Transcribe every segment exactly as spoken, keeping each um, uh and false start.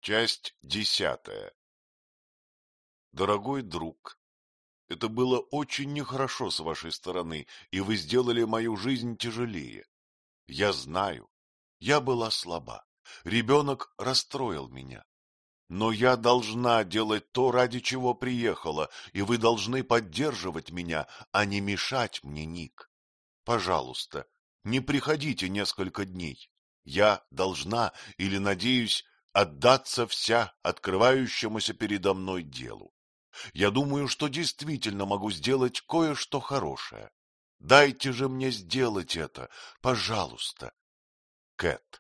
Часть десятая. Дорогой друг, это было очень нехорошо с вашей стороны, и вы сделали мою жизнь тяжелее. Я знаю, я была слаба, ребенок расстроил меня. Но я должна делать то, ради чего приехала, и вы должны поддерживать меня, а не мешать мне, Ник. Пожалуйста, не приходите несколько дней. Я должна, или надеюсь, отдаться вся открывающемуся передо мной делу. Я думаю, что действительно могу сделать кое-что хорошее. Дайте же мне сделать это, пожалуйста. Кэт.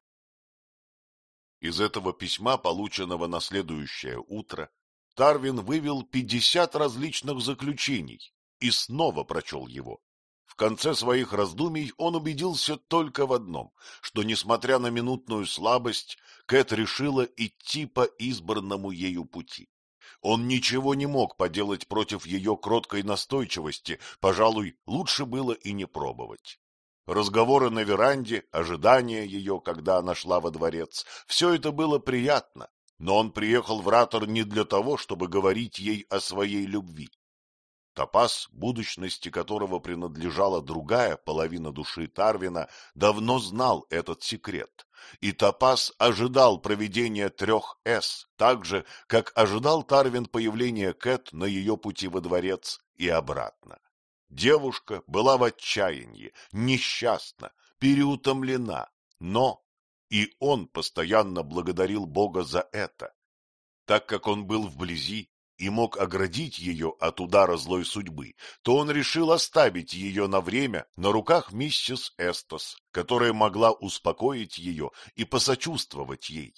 Из этого письма, полученного на следующее утро, Тарвин вывел пятьдесят различных заключений и снова прочел его. В конце своих раздумий он убедился только в одном, что, несмотря на минутную слабость, Кэт решила идти по избранному ею пути. Он ничего не мог поделать против ее кроткой настойчивости, пожалуй, лучше было и не пробовать. Разговоры на веранде, ожидание ее, когда она шла во дворец — все это было приятно, но он приехал в Ратор не для того, чтобы говорить ей о своей любви. Топаз, будущности которого принадлежала другая половина души Тарвина, давно знал этот секрет, и Топаз ожидал проведения трех «С», так же, как ожидал Тарвин появления Кэт на ее пути во дворец и обратно. Девушка была в отчаянии, несчастна, переутомлена, но и он постоянно благодарил Бога за это. Так как он был вблизи и мог оградить ее от удара злой судьбы, то он решил оставить ее на время на руках миссис Эстос, которая могла успокоить ее и посочувствовать ей.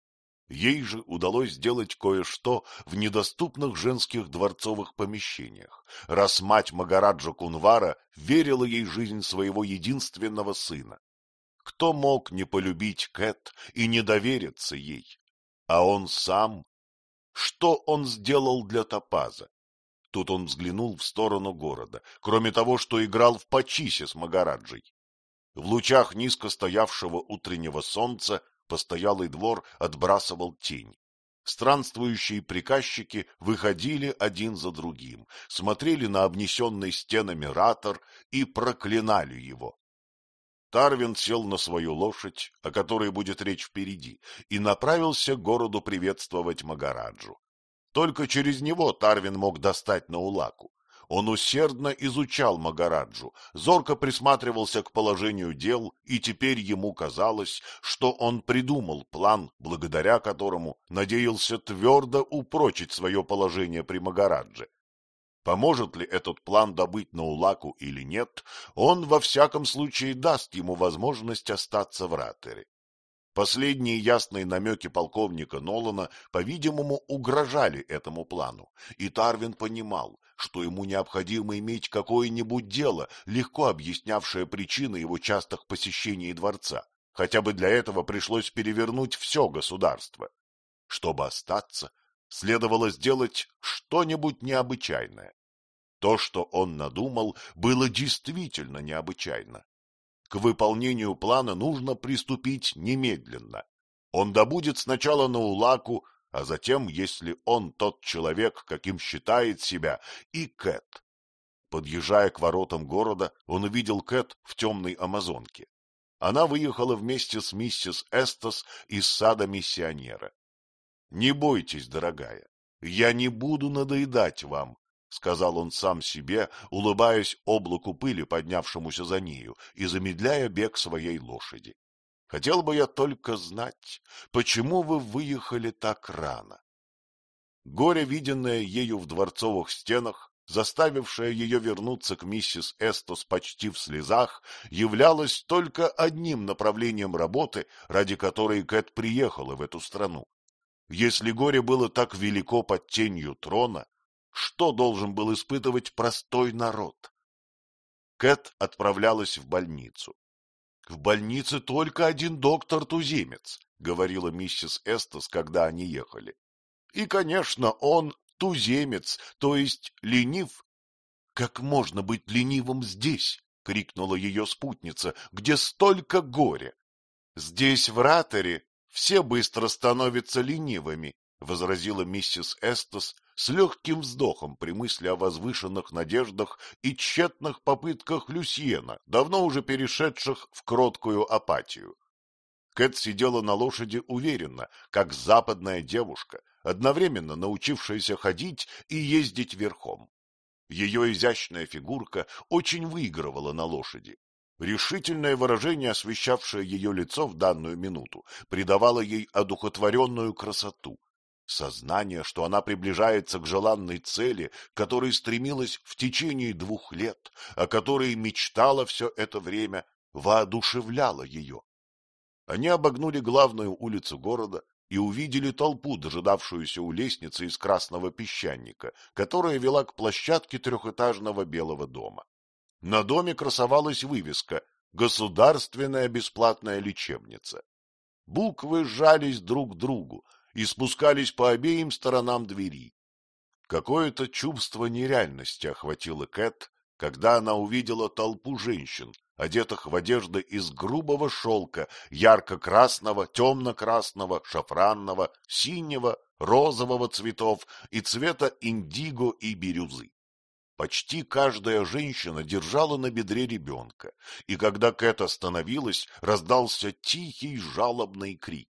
Ей же удалось сделать кое-что в недоступных женских дворцовых помещениях, раз мать Магараджа Кунвара верила ей жизнь своего единственного сына. Кто мог не полюбить Кэт и не довериться ей? А он сам? Что он сделал для Топаза? Тут он взглянул в сторону города, кроме того, что играл в пачисе с Магараджей. В лучах низко стоявшего утреннего солнца постоялый двор отбрасывал тень. Странствующие приказчики выходили один за другим, смотрели на обнесенный стенами Ратор и проклинали его. Тарвин сел на свою лошадь, о которой будет речь впереди, и направился к городу приветствовать Магараджу. Только через него Тарвин мог достать Наулаку. Он усердно изучал Магараджу, зорко присматривался к положению дел, и теперь ему казалось, что он придумал план, благодаря которому надеялся твердо упрочить свое положение при Магарадже. Поможет ли этот план добыть Наулаку или нет, он во всяком случае даст ему возможность остаться в Ратере. Последние ясные намеки полковника Нолана, по-видимому, угрожали этому плану, и Тарвин понимал, что ему необходимо иметь какое-нибудь дело, легко объяснявшее причины его частых посещений дворца. Хотя бы для этого пришлось перевернуть все государство. Чтобы остаться, следовало сделать что-нибудь необычайное. То, что он надумал, было действительно необычайно. К выполнению плана нужно приступить немедленно. Он добудет сначала Наулаку, а затем, если он тот человек, каким считает себя, и Кэт. Подъезжая к воротам города, он увидел Кэт в темной амазонке. Она выехала вместе с миссис Эстос из сада миссионера. — Не бойтесь, дорогая, я не буду надоедать вам, — сказал он сам себе, улыбаясь облаку пыли, поднявшемуся за нею, и замедляя бег своей лошади. — Хотел бы я только знать, почему вы выехали так рано. Горе, виденное ею в дворцовых стенах, заставившее ее вернуться к миссис Эстос почти в слезах, являлось только одним направлением работы, ради которой Кэт приехала в эту страну. Если горе было так велико под тенью трона, что должен был испытывать простой народ? Кэт отправлялась в больницу. — В больнице только один доктор-туземец, — говорила миссис Эстос, когда они ехали. — И, конечно, он туземец, то есть ленив. — Как можно быть ленивым здесь? — крикнула ее спутница. — Где столько горя? — Здесь, в Ратере, все быстро становятся ленивыми, — возразила миссис Эстес с легким вздохом при мысли о возвышенных надеждах и тщетных попытках Люсьена, давно уже перешедших в кроткую апатию. Кэт сидела на лошади уверенно, как западная девушка, одновременно научившаяся ходить и ездить верхом. Ее изящная фигурка очень выигрывала на лошади. Решительное выражение, освещавшее ее лицо в данную минуту, придавало ей одухотворенную красоту. Сознание, что она приближается к желанной цели, к которой стремилась в течение двух лет, о которой мечтала все это время, воодушевляло ее. Они обогнули главную улицу города и увидели толпу, дожидавшуюся у лестницы из красного песчаника, которая вела к площадке трехэтажного белого дома. На доме красовалась вывеска «Государственная бесплатная лечебница». Буквы сжались друг к другу и спускались по обеим сторонам двери. Какое-то чувство нереальности охватило Кэт, когда она увидела толпу женщин, одетых в одежды из грубого шелка, ярко-красного, темно-красного, шафранного, синего, розового цветов и цвета индиго и бирюзы. Почти каждая женщина держала на бедре ребенка, и когда Кэт остановилась, раздался тихий жалобный крик.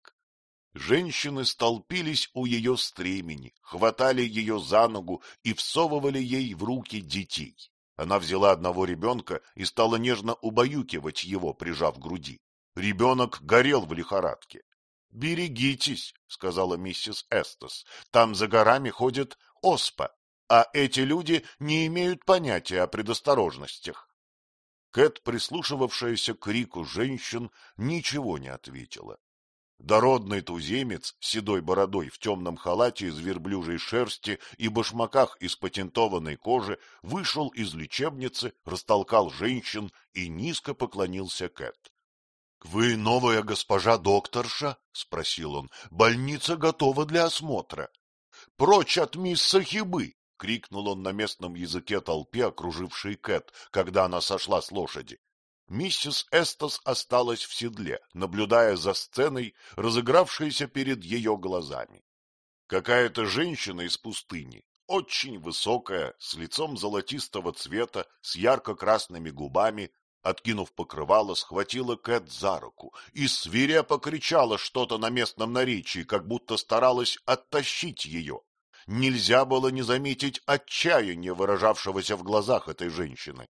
Женщины столпились у ее стремени, хватали ее за ногу и всовывали ей в руки детей. Она взяла одного ребенка и стала нежно убаюкивать его, прижав к груди. Ребенок горел в лихорадке. — Берегитесь, — сказала миссис Эстес, — там за горами ходит оспа, а эти люди не имеют понятия о предосторожностях. Кэт, прислушивавшаяся к крику женщин, ничего не ответила. Дородный туземец с седой бородой в темном халате из верблюжьей шерсти и башмаках из патентованной кожи вышел из лечебницы, растолкал женщин и низко поклонился Кэт. — Вы новая госпожа докторша? — спросил он. — Больница готова для осмотра. — Прочь от мисс Сахибы! — крикнул он на местном языке толпе, окружившей Кэт, когда она сошла с лошади. Миссис Эстес осталась в седле, наблюдая за сценой, разыгравшейся перед ее глазами. Какая-то женщина из пустыни, очень высокая, с лицом золотистого цвета, с ярко-красными губами, откинув покрывало, схватила Кэт за руку и свирепо кричала что-то на местном наречии, как будто старалась оттащить ее. Нельзя было не заметить отчаяния, выражавшегося в глазах этой женщины.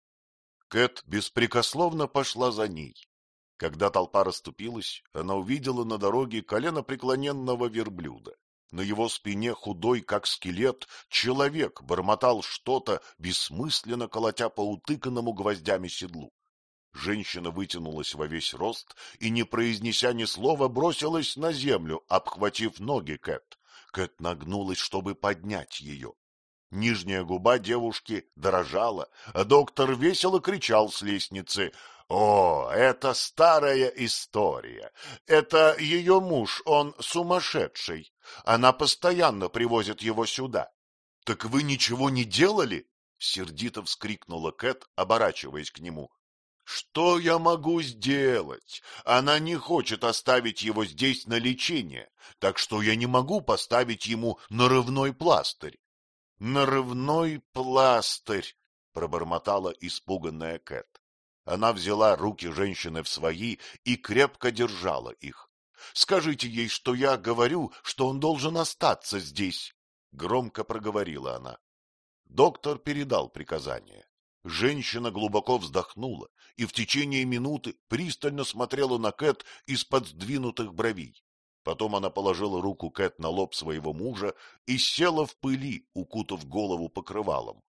Кэт беспрекословно пошла за ней. Когда толпа расступилась, она увидела на дороге коленопреклоненного верблюда. На его спине, худой, как скелет, человек бормотал что-то, бессмысленно колотя по утыканному гвоздями седлу. Женщина вытянулась во весь рост и, не произнеся ни слова, бросилась на землю, обхватив ноги Кэт. Кэт нагнулась, чтобы поднять ее. Нижняя губа девушки дрожала, а доктор весело кричал с лестницы: — О, это старая история! Это ее муж, он сумасшедший. Она постоянно привозит его сюда. — Так вы ничего не делали? — сердито вскрикнула Кэт, оборачиваясь к нему. — Что я могу сделать? Она не хочет оставить его здесь на лечение, так что я не могу поставить ему нарывной пластырь. — Нарывной пластырь! — пробормотала испуганная Кэт. Она взяла руки женщины в свои и крепко держала их. — Скажите ей, что я говорю, что он должен остаться здесь! — громко проговорила она. Доктор передал приказание. Женщина глубоко вздохнула и в течение минуты пристально смотрела на Кэт из-под сдвинутых бровей. Потом она положила руку Кэт на лоб своего мужа и села в пыли, укутав голову покрывалом.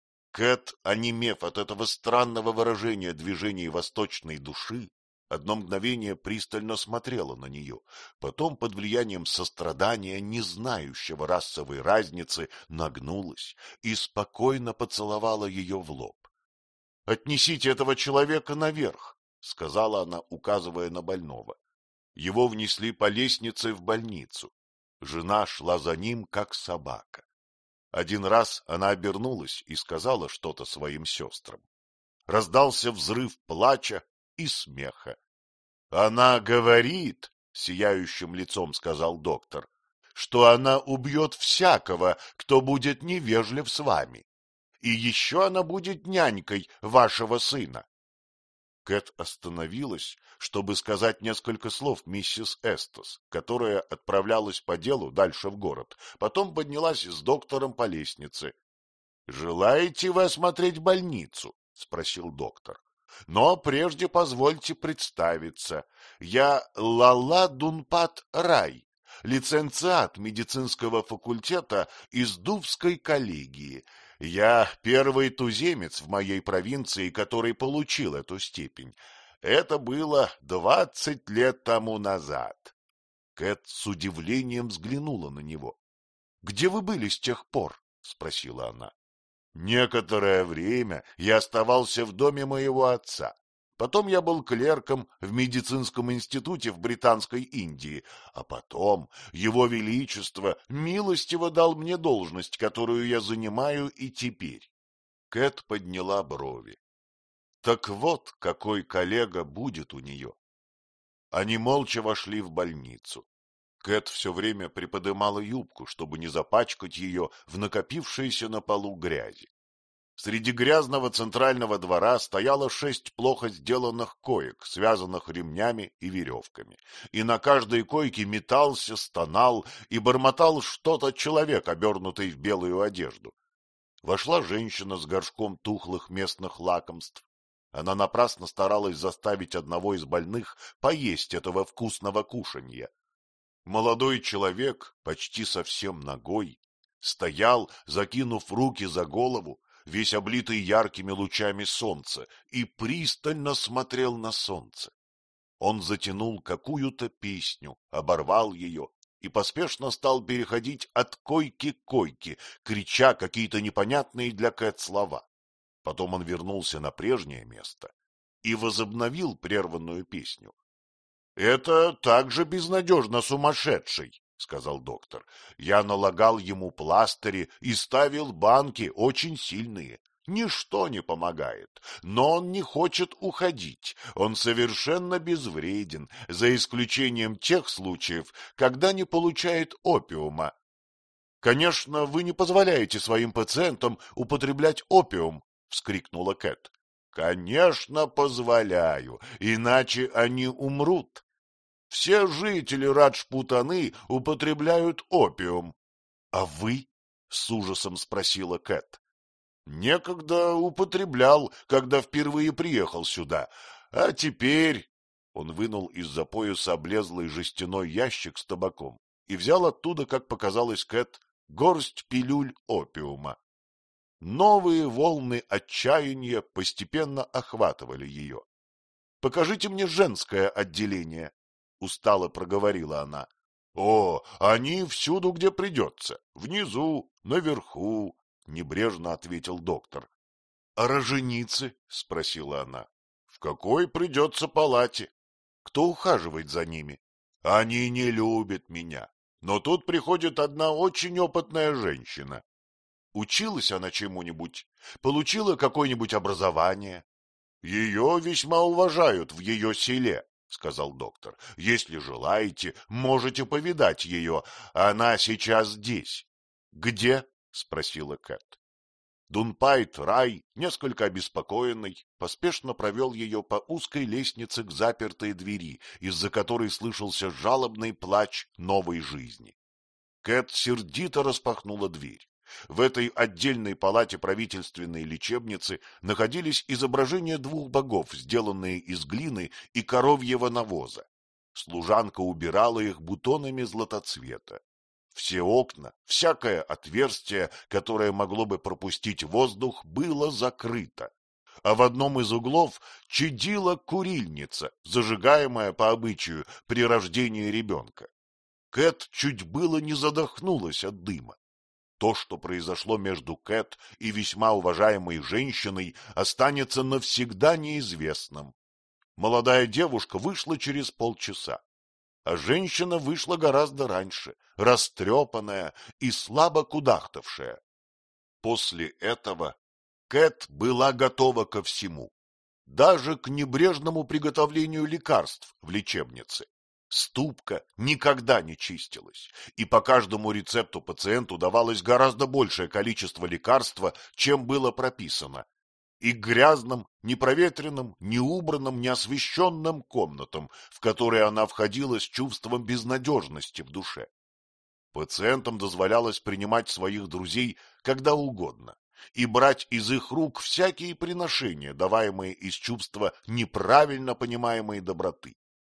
Кэт, онемев от этого странного выражения движений восточной души, одно мгновение пристально смотрела на нее, потом под влиянием сострадания, не знающего расовой разницы, нагнулась и спокойно поцеловала ее в лоб. — Отнесите этого человека наверх, — сказала она, указывая на больного. Его внесли по лестнице в больницу. Жена шла за ним, как собака. Один раз она обернулась и сказала что-то своим сестрам. Раздался взрыв плача и смеха. — Она говорит, — сияющим лицом сказал доктор, — что она убьет всякого, кто будет невежлив с вами. И еще она будет нянькой вашего сына. Кэт остановилась, чтобы сказать несколько слов миссис Эстос, которая отправлялась по делу дальше в город, потом поднялась с доктором по лестнице. — Желаете вы осмотреть больницу? — спросил доктор. — Но прежде позвольте представиться. Я Лала Дунпат Рай, лицензиат медицинского факультета из Дувской коллегии. Я первый туземец в моей провинции, который получил эту степень. Это было двадцать лет тому назад. Кэт с удивлением взглянула на него. — Где вы были с тех пор? — спросила она. — Некоторое время я оставался в доме моего отца. Потом я был клерком в медицинском институте в Британской Индии, а потом его величество милостиво дал мне должность, которую я занимаю и теперь. Кэт подняла брови. Так вот, какой коллега будет у нее. Они молча вошли в больницу. Кэт все время приподымала юбку, чтобы не запачкать ее в накопившейся на полу грязи. Среди грязного центрального двора стояло шесть плохо сделанных коек, связанных ремнями и веревками, и на каждой койке метался, стонал и бормотал что-то человек, обернутый в белую одежду. Вошла женщина с горшком тухлых местных лакомств. Она напрасно старалась заставить одного из больных поесть этого вкусного кушанья. Молодой человек, почти совсем нагой, стоял, закинув руки за голову, весь облитый яркими лучами солнца, и пристально смотрел на солнце. Он затянул какую-то песню, оборвал ее и поспешно стал переходить от койки к койке, крича какие-то непонятные для Кэт слова. Потом он вернулся на прежнее место и возобновил прерванную песню. — Это также безнадежно сумасшедший, — сказал доктор. — Я налагал ему пластыри и ставил банки очень сильные. Ничто не помогает, но он не хочет уходить. Он совершенно безвреден, за исключением тех случаев, когда не получает опиума. — Конечно, вы не позволяете своим пациентам употреблять опиум, — вскрикнула Кэт. — Конечно, позволяю, иначе они умрут. Все жители Раджпутаны употребляют опиум. — А вы? — с ужасом спросила Кэт. — Некогда употреблял, когда впервые приехал сюда. А теперь... Он вынул из-за пояса облезлый жестяной ящик с табаком и взял оттуда, как показалось Кэт, горсть пилюль опиума. Новые волны отчаяния постепенно охватывали ее. — Покажите мне женское отделение, — устало проговорила она. — О, они всюду, где придется, внизу, наверху, — небрежно ответил доктор. — А роженицы? — спросила она. — В какой придется палате? — Кто ухаживает за ними? — Они не любят меня, но тут приходит одна очень опытная женщина. Училась она чему-нибудь? Получила какое-нибудь образование? — Ее весьма уважают в ее селе, — сказал доктор. — Если желаете, можете повидать ее. Она сейчас здесь. — Где? — спросила Кэт. Дунпайт Рай, несколько обеспокоенный, поспешно провел ее по узкой лестнице к запертой двери, из-за которой слышался жалобный плач новой жизни. Кэт сердито распахнула дверь. В этой отдельной палате правительственной лечебницы находились изображения двух богов, сделанные из глины и коровьего навоза. Служанка убирала их бутонами златоцвета. Все окна, всякое отверстие, которое могло бы пропустить воздух, было закрыто. А в одном из углов чадила курильница, зажигаемая по обычаю при рождении ребенка. Кэт чуть было не задохнулась от дыма. То, что произошло между Кэт и весьма уважаемой женщиной, останется навсегда неизвестным. Молодая девушка вышла через полчаса, а женщина вышла гораздо раньше, растрепанная и слабо кудахтавшая. После этого Кэт была готова ко всему, даже к небрежному приготовлению лекарств в лечебнице. Ступка никогда не чистилась, и по каждому рецепту пациенту давалось гораздо большее количество лекарства, чем было прописано. И к грязным, непроветренным, неубранным, неосвещенным комнатам, в которые она входила с чувством безнадежности в душе. Пациентам дозволялось принимать своих друзей когда угодно и брать из их рук всякие приношения, даваемые из чувства неправильно понимаемой доброты.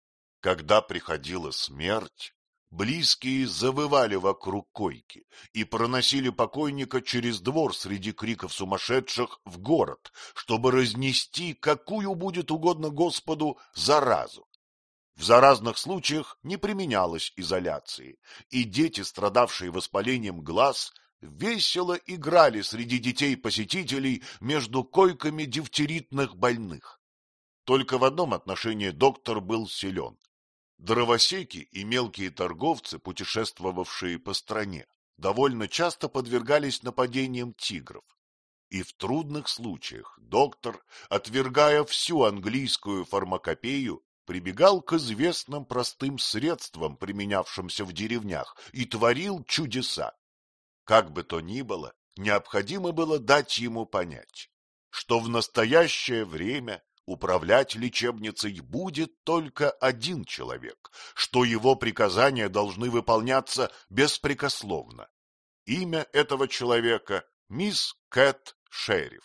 Когда приходила смерть, близкие завывали вокруг койки и проносили покойника через двор среди криков сумасшедших в город, чтобы разнести, какую будет угодно Господу, заразу. В заразных случаях не применялось изоляции, и дети, страдавшие воспалением глаз, весело играли среди детей-посетителей между койками дифтеритных больных. Только в одном отношении доктор был силен. Дровосеки и мелкие торговцы, путешествовавшие по стране, довольно часто подвергались нападениям тигров. И в трудных случаях доктор, отвергая всю английскую фармакопею, прибегал к известным простым средствам, применявшимся в деревнях, и творил чудеса. Как бы то ни было, необходимо было дать ему понять, что в настоящее время управлять лечебницей будет только один человек, что его приказания должны выполняться беспрекословно. Имя этого человека — мисс Кэт Шериф.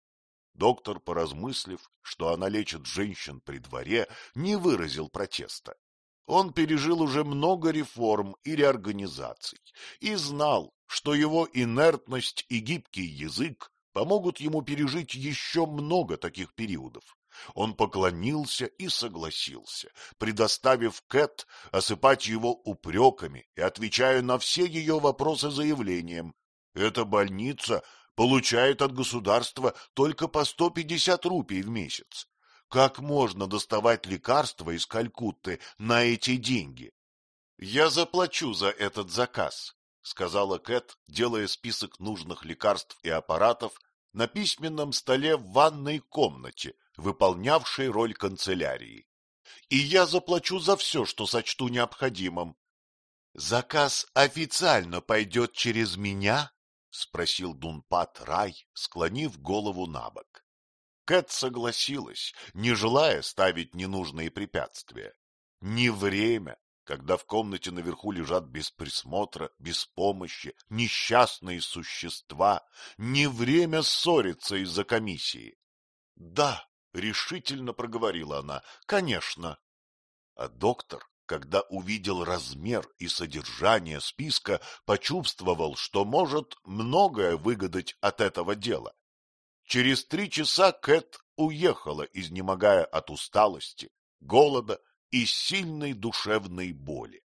Доктор, поразмыслив, что она лечит женщин при дворе, не выразил протеста. Он пережил уже много реформ и реорганизаций и знал, что его инертность и гибкий язык помогут ему пережить еще много таких периодов. Он поклонился и согласился, предоставив Кэт осыпать его упреками и отвечая на все ее вопросы заявлением: «Эта больница получает от государства только по сто пятьдесят рупий в месяц. Как можно доставать лекарства из Калькутты на эти деньги?» «Я заплачу за этот заказ», — сказала Кэт, делая список нужных лекарств и аппаратов на письменном столе в ванной комнате, выполнявшей роль канцелярии. «И я заплачу за все, что сочту необходимым». «Заказ официально пойдет через меня?» — спросил Дунпат Рай, склонив голову набок. Кэт согласилась, не желая ставить ненужные препятствия. Не время, когда в комнате наверху лежат без присмотра, без помощи, несчастные существа, не время ссориться из-за комиссии. — Да, — решительно проговорила она, — конечно. А доктор, когда увидел размер и содержание списка, почувствовал, что может многое выгадать от этого дела. Через три часа Кэт уехала, изнемогая от усталости, голода и сильной душевной боли.